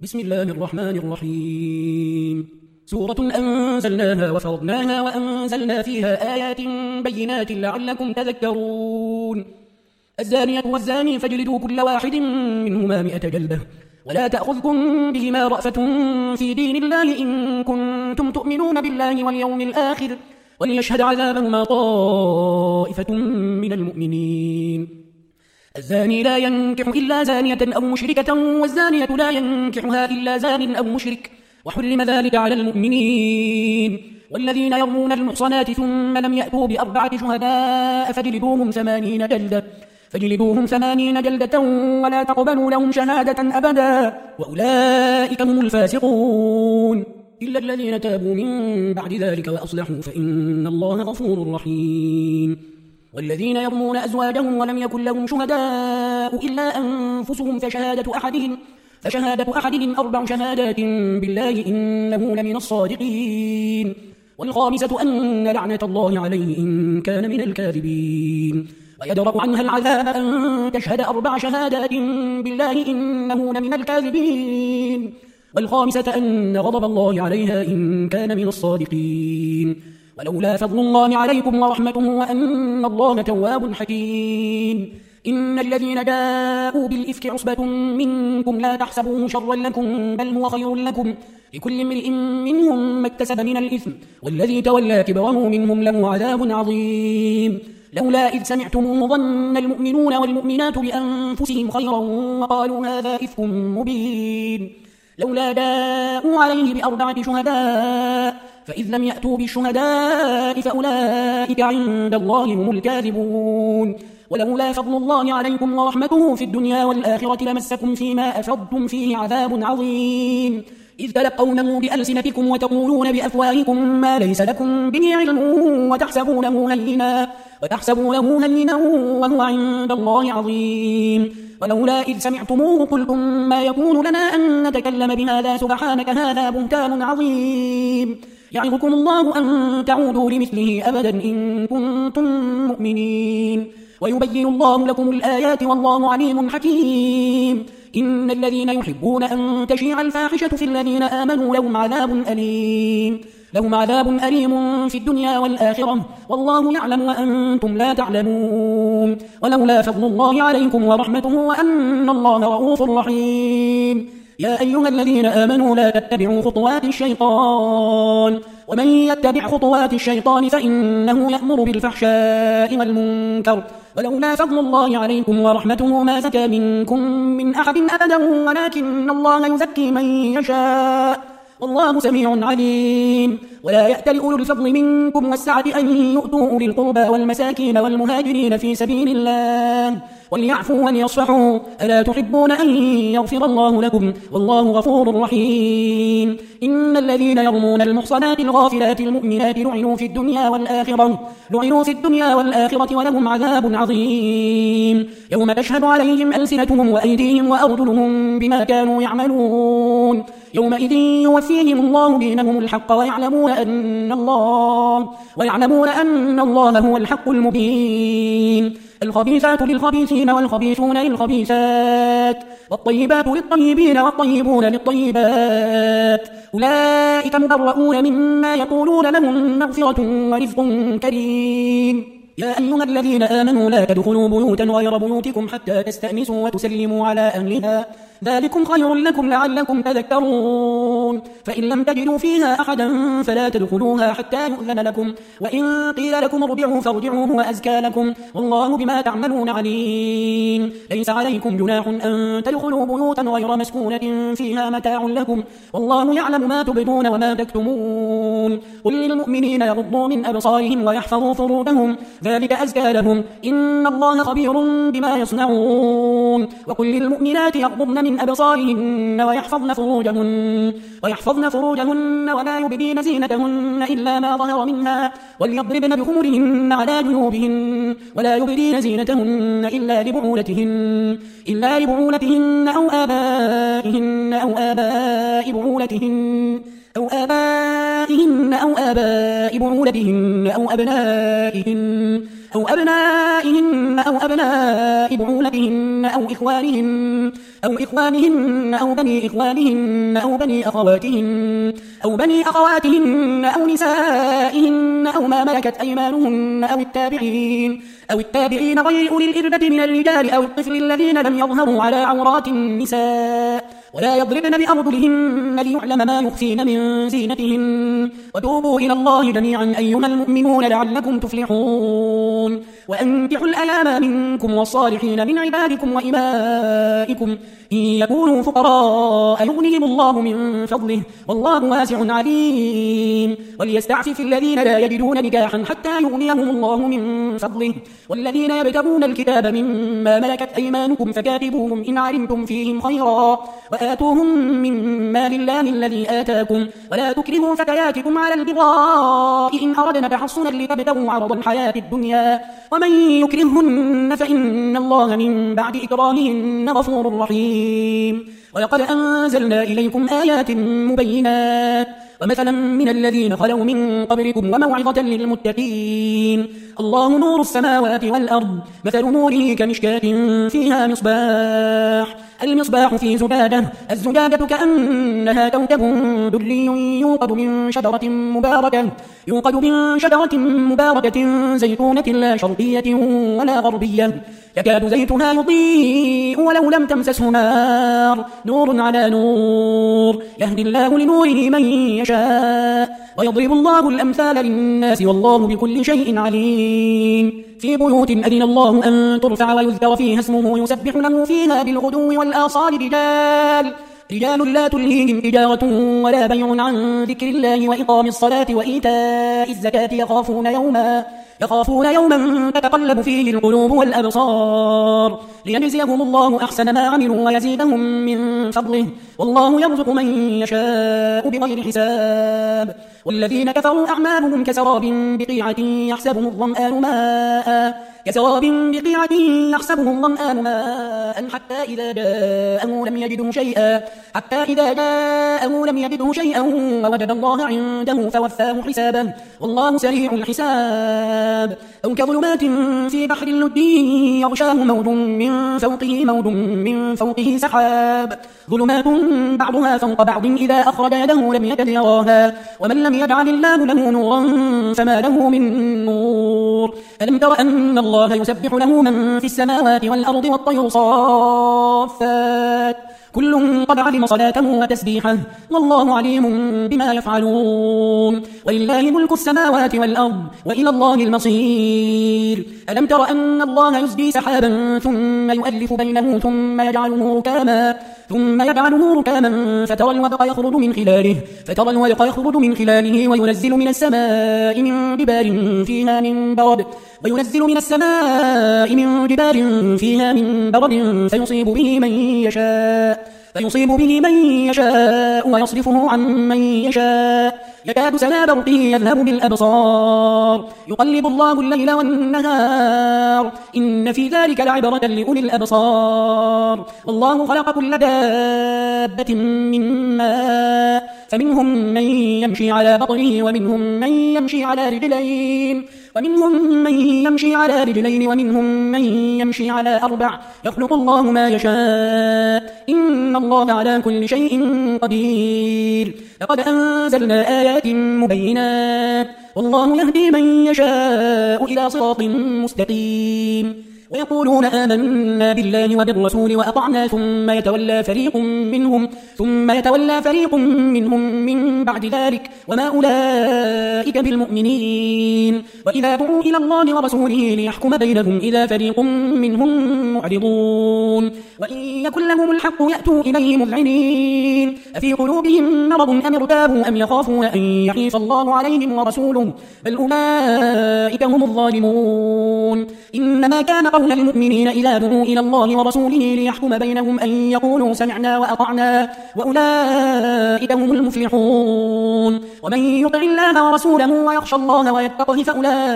بسم الله الرحمن الرحيم. سورة أنزلناها وفرضناها وأنزلنا فيها آيات بينات لعلكم تذكرون. الزانية والزاني فاجلدوا كل واحد منهما 100 جلدة ولا تأخذكم بهما رأفة في دين الله إن كنتم تؤمنون بالله واليوم الآخر وليشهد عذابهما طائفة من المؤمنين. الزاني لا ينكح إلا زانية أو مشركة والزانية لا ينكحها إلا زان أو مشرك وحرم ذلك على المؤمنين. والذين يرمون المحصنات ثم لم يأتوا ب4 شهداء فاجلدوهم 80 جلدة ولا تقبلوا لهم شهادة أبدا وأولئك هم الفاسقون إلا الذين تابوا من بعد ذلك وأصلحوا فإن الله غفور رحيم. والذين يرمون أزواجهم ولم يكن لهم شهداء إلا أنفسهم فشهادة أحدهم 4 شهادات بالله إنه لمن الصادقين. والخامسة أن لعنة الله عليه إن كان من الكاذبين. ويدرأ عنها العذاب أن تشهد 4 شهادات بالله إنه لمن الكاذبين. والخامسة أن غضب الله عليها إن كان من الصادقين. ولولا فضل الله عليكم ورحمته وأن الله تواب حكيم. إن الذين جاءوا بالإفك عصبة منكم لا تحسبوه شرا لكم بل هو خير لكم لكل امرئ منهم ما اكتسب من الإثم والذي تولى كبره منهم له عذاب عظيم. لولا إذ سمعتموه ظن المؤمنون والمؤمنات بأنفسهم خيرا وقالوا هذا إفك مبين. لولا جاءوا عليه ب4 شهداء فإذ لم يأتوا بالشهداء فأولئك عند الله هم الكاذبون. ولولا فضل الله عليكم ورحمته في الدنيا والآخرة لمسكم فيما أفضتم فيه عذاب عظيم إذ تلقونه بألسنتكم وتقولون بأفواهكم ما ليس لكم به علم وتحسبونه هينا وهو عند الله عظيم. ولولا إذ سمعتموه قلتم ما يكون لنا أن نتكلم بهذا سبحانك هذا بهتان عظيم. يعظكم الله أن تعودوا لمثله أبدا إن كنتم مؤمنين. ويبين الله لكم الآيات والله عليم حكيم. إن الذين يحبون أن تشيع الفاحشة في الذين آمنوا لهم عذاب أليم في الدنيا والآخرة والله يعلم وأنتم لا تعلمون. ولولا فضل الله عليكم ورحمته وأن الله رؤوف رحيم. يا أيها الذين آمنوا لا تتبعوا خطوات الشيطان ومن يتبع خطوات الشيطان فإنه يأمر بالفحشاء والمنكر. ولولا فضل الله عليكم ورحمته ما زكى منكم من أحد أبدا ولكن الله يزكي من يشاء والله سميع عليم. ولا يأتل أولو الفضل منكم والسعة أن يؤتوا أولي القربى والمساكين والمهاجرين في سبيل الله وليعفوا وليصفحوا ألا تحبون أن يغفر الله لكم والله غفور رحيم. إن الذين يرمون المحصنات الغافلات المؤمنات لعنوا في الدنيا والآخرة ولهم عذاب عظيم. يوم تشهد عليهم ألسنتهم وأيديهم وأرجلهم بما كانوا يعملون يومئذ يوفيهم الله دينهم الحق ويعلمون أن الله هو الحق المبين. الخبيثات للخبيثين والخبيثون للخبيثات والطيبات للطيبين والطيبون للطيبات أولئك مبرؤون مما يقولون لهم مغفرة ورزق كريم. يا أيها الذين آمنوا لا تدخلوا بيوتا غير بيوتكم حتى تستأنسوا وتسلموا على أهلها ذلكم خير لكم لعلكم تذكرون. فإن لم تجدوا فيها أحدا فلا تدخلوها حتى يؤذن لكم وإن قيل لكم ارجعوا فارجعوا هو أزكى لكم والله بما تعملون عليم. ليس عليكم جناح أن تدخلوا بيوتا غير مسكونة فيها متاع لكم والله يعلم ما تبدون وما تكتمون. قل للمؤمنين يغضوا من أبصارهم ويحفظوا فروجهم ذلك أزكى لهم إن الله خبير بما يصنعون. وقل للمؤمنات يغضضن من أبصارهن ويحفظن فروجهن ولا يبدين زينتهن إلا ما ظهر منها وليضربن بخمرهن على جيوبهن ولا يبدين زينتهن إلا لبعولتهن أو آبائهن أو آباء بعولتهن أو أبنائهن أو أبنائهن أو أبناء بعولتهن أو إخوانهن أو بني إخوانهن أو بني أخواتهن أو نسائهن أو ما ملكت أيمانهن أو التابعين غير أولي الإربة من الرجال أو الطفل الذين لم يظهروا على عورات النساء ولا يضربن بأرجلهن ليعلم ما يخفين من زينتهن وتوبوا إلى الله جميعا أيها المؤمنون لعلكم تفلحون وأنكحوا الأيام منكم والصالحين من عبادكم وإمائكم إن يكونوا فقراء يغنيهم الله من فضله والله واسع عليم وليستعفف الذين لا يجدون نكاحا حتى يغنيهم الله من فضله والذين يبتغون الكتاب مما ملكت أيمانكم فكاتبوهم إن علمتم فيهم خيرا وآتوهم من مال الله الذي آتاكم ولا تكرهوا فتياتكم على البغاء إن أردنا تحصنا لتبتغوا عرض الحياة الدنيا ومن يكرهن فإن الله من بعد إكراههن غفور رحيم ولقد أنزلنا إليكم آيات مبينات ومثلا من الذين خلوا من قبلكم وموعظة للمتقين الله نور السماوات والأرض مثل نوره كمشكاة فيها مصباح المصباح في زجاجة الزجاجة كأنها كوكب دري يوقد من شجرة مباركة زيتونة لا شرقية ولا غربية يكاد زيتها يضيء ولو لم تمسسه نار نور على نور يهدي الله لنوره من يشاء ويضرب الله الأمثال للناس والله بكل شيء عليم في بيوت أذن الله أن ترفع ويذكر فيها اسمه يسبح له فيها بالغدو والآصال رجال لا تلهيهم تجارة ولا بيع عن ذكر الله وإقام الصلاة وإيتاء الزكاة يخافون يوما تتقلب فيه القلوب والأبصار ليجزيهم الله أحسن ما عملوا ويزيدهم من فضله والله يرزق من يشاء بغير حساب والذين كفروا أعمالهم كسراب بقيعة يحسبه الظمآن ماء حتى إذا جاءه لم يجده شيئا ووجد الله عنده فوفاه حسابه والله سريع الحساب أو كظلمات في بحر اللجي يغشاه موج من فوقه سحاب ظلمات بعضها فوق بعض إذا أخرج يده لم يكد يراها ومن لم يجعل الله له نورا فما له من نور ألم تر أن الله يسبح له من في السماوات والأرض والطير صافات كل قد علم صلاته وتسبيحه والله عليم بما يفعلون ولله ملك السماوات والأرض وإلى الله المصير ألم تر أن الله يزجي سحابا ثم يؤلف بينه ثم يجعله ركاما فترى الودق يخرج من خلاله وينزل من السماء من جبال فيها من برد فيصيب به من يشاء ويصرفه عن من يشاء يكاد سنا برقه يذهب بالأبصار يقلب الله الليل والنهار إن في ذلك لعبرة لأولي الأبصار والله خلق كل دابة من ماء فمنهم من يمشي على بطنه ومنهم من يمشي على رجلين ومنهم من يمشي على أربع يخلق الله ما يشاء إن الله على كل شيء قدير لقد أنزلنا آيات مبينات والله يهدي من يشاء إلى صراط مستقيم ويقولون آمنا بالله وبالرسول وأطعنا ثم يتولى فريق منهم من بعد ذلك وما أولئك بالمؤمنين وإذا دعوا إلى الله ورسوله ليحكم بينهم إذا فريق منهم معرضون وإن يكن لهم الحق يأتوا إليه مذعنين أفي قلوبهم مرض أم ارتابوا أم يخافون أن يحيف الله عليهم ورسوله بل أولئك هم الظالمون إنما كان قول المؤمنين إذا دعوا إلى الله ورسوله ليحكم بينهم أن يقولوا سمعنا وأطعنا وأولئك هم المفلحون ومن يطع الله ورسوله ويخشى الله ويتقه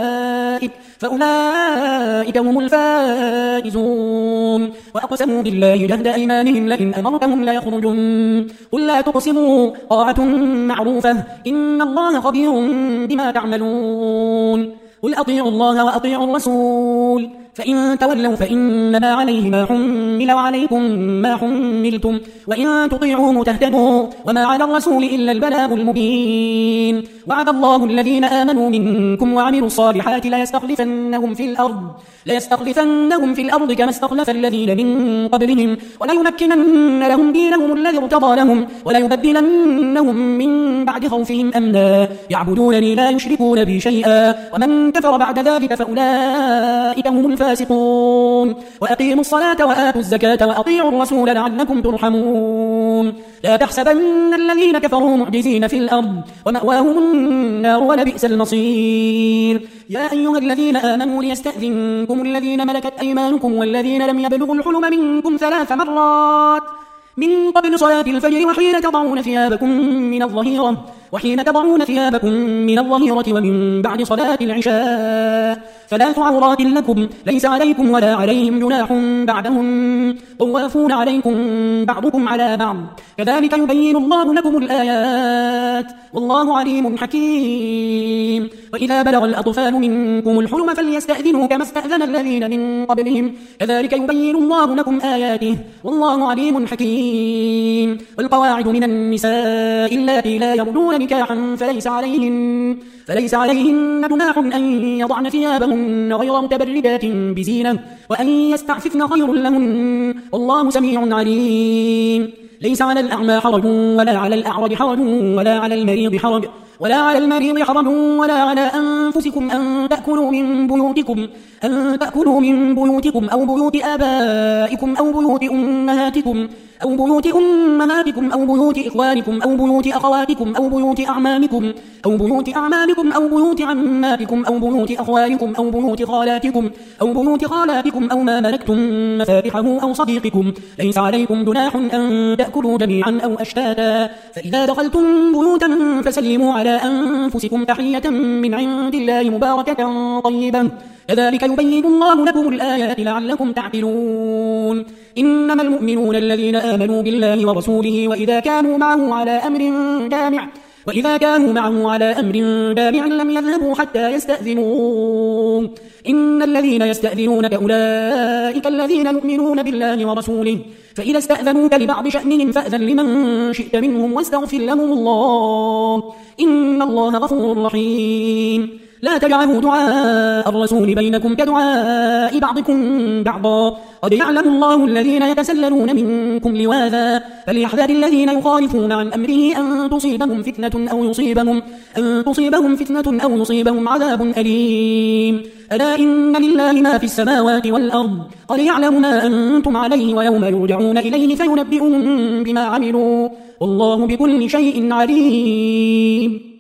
فأولئك هم الفائزون وأقسموا بالله جهد أيمانهم لئن أمرتهم ليخرجن قل لا تقسموا طاعة معروفة إن الله خبير بما تعملون قل أطيعوا الله وأطيعوا الرسول فإن تولوا فإنما عليه ما حمل وعليكم ما حملتم وإن تطيعوه تهتدوا وما على الرسول إلا البلاغ المبين وعد الله الذين آمنوا منكم وعملوا الصالحات ليستخلفنهم في الأرض كما استخلف الذين من قبلهم وليمكنن لهم دينهم الذي ارتضى لهم وليبدلنهم من بعد خوفهم أمنا يعبدونني لا يشركون بي شيئا ومن كفر بعد ذلك فأولئك هم الفاسقون وأقيموا الصلاة وآتوا الزكاة وأطيعوا الرسول لعلكم ترحمون لا تحسبن الذين كفروا معجزين في الأرض ومأواهم النار ولبئس المصير يا أيها الذين آمنوا ليستأذنكم الذين ملكت أيمانكم والذين لم يبلغوا الحلم منكم 3 مرات من قبل صلاة الفجر وحين تضعون ثيابكم من الظهيرة ومن بعد صلاة العشاء 3 عورات لكم ليس عليكم ولا عليهم جناح بعدهم طوافون عليكم بعضكم على بعض كذلك يبين الله لكم الآيات والله عليم حكيم وإذا بلغ الأطفال منكم الحلم فليستأذنوا كما استأذن الذين من قبلهم كذلك يبين الله لكم آياته والله عليم حكيم والقواعد من النساء اللاتي لا يرجون نكاحا فليس عليهن جناح أن يضعن ثيابهن غير متبرجات بزينة وأن يستعففن خير لهن والله سميع عليم ليس على الأعمى حرج ولا على الأعرج حرج ولا على المريض حرج ولا على أنفسكم أن تأكلوا من بيوتكم أو بيوت آبائكم أو بيوت أمهاتكم أو بيوت إخوانكم أو بيوت أخواتكم أو بيوت أعمامكم أو بيوت عماتكم أو بيوت أخوالكم أو بيوت خالاتكم أو ما ملكتم مفاتحه أو صديقكم ليس عليكم جناح أن تأكلوا جميعا أو أشتاتا فإذا دخلتم بيوتا فسلموا على أنفسكم تحية من عند الله مباركة طيبة كذلك يبين الله لكم الآيات لعلكم تعقلون إنما المؤمنون الذين آمنوا بالله ورسوله وإذا كانوا معه على أمر دامع لم يذهبوا حتى يستأذنوه إن الذين يستأذنونك أولئك الذين يؤمنون بالله ورسوله فإذا استأذنوك لبعض شأنهم فأذن لمن شئت منهم واستغفر لهم الله إن الله غفور رحيم لا تجعلوا دعاء الرسول بينكم كدعاء بعضكم بعضا قد يعلم الله الذين يتسللون منكم لواذا فليحذر الذين يخالفون عن أمره أن تصيبهم فتنة أو يصيبهم عذاب أليم ألا إن لله ما في السماوات والأرض قد يعلم ما أنتم عليه ويوم يرجعون إليه فينبئهم بما عملوا والله بكل شيء عليم